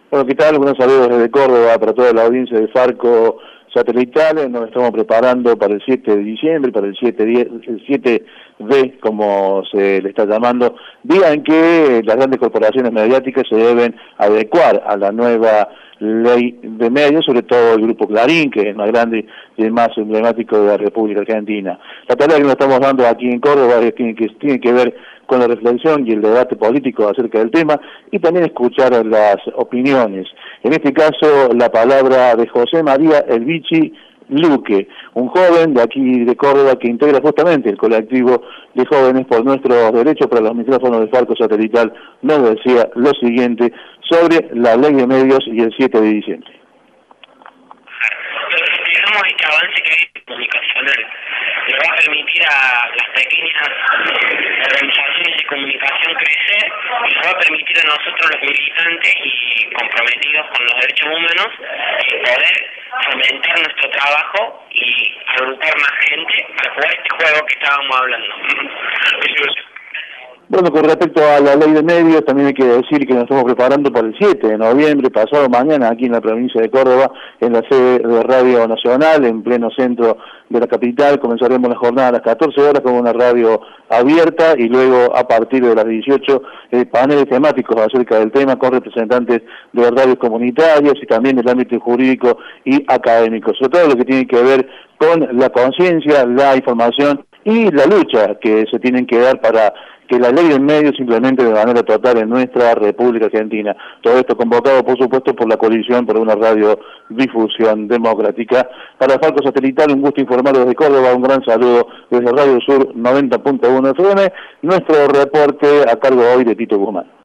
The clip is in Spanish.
Bueno, ¿qué tal? Buenos saludos desde Córdoba para toda la audiencia de Farco Satelital. Nos estamos preparando para el 7 de diciembre, para el 7D, como se le está llamando, día en que las grandes corporaciones mediáticas se deben adecuar a la nueva ley de medios, sobre todo el Grupo Clarín, que es el más grande y el más emblemático de la República Argentina. La tarea que nos estamos dando aquí en Córdoba tiene que ver con la reflexión y el debate político acerca del tema y también escuchar las opiniones. En este caso, la palabra de José María El Bichi Luque, un joven de aquí de Córdoba que integra justamente el colectivo de jóvenes por nuestros derechos para los micrófonos de Farco Satelital, nos decía lo siguiente sobre la ley de medios y el 7 de diciembre. Lo que esperamos es que avance que comunicacional le va a permitir a las pequeñas organizaciones de comunicación crecer y nos va a permitir a nosotros los militantes y comprometidos con los derechos humanos poder fomentar nuestro trabajo y agrupar más gente para jugar este juego que estábamos hablando. Bueno, con respecto a la ley de medios, también hay que decir que nos estamos preparando para el 7 de noviembre, pasado mañana, aquí en la provincia de Córdoba, en la sede de Radio Nacional, en pleno centro de la capital. Comenzaremos la jornada a las 14 horas con una radio abierta y luego a partir de las 18 paneles temáticos acerca del tema con representantes de las radios comunitarias y también del ámbito jurídico y académico, sobre todo lo que tiene que ver con la conciencia, la información y la lucha que se tienen que dar para que la ley del medio se implemente de manera total en nuestra República Argentina. Todo esto convocado, por supuesto, por la Coalición por una Radiodifusión Democrática. Para Farco Satelital, un gusto informarlo desde Córdoba, un gran saludo desde Radio Sur 90.1 FM, nuestro reporte a cargo hoy de Tito Guzmán.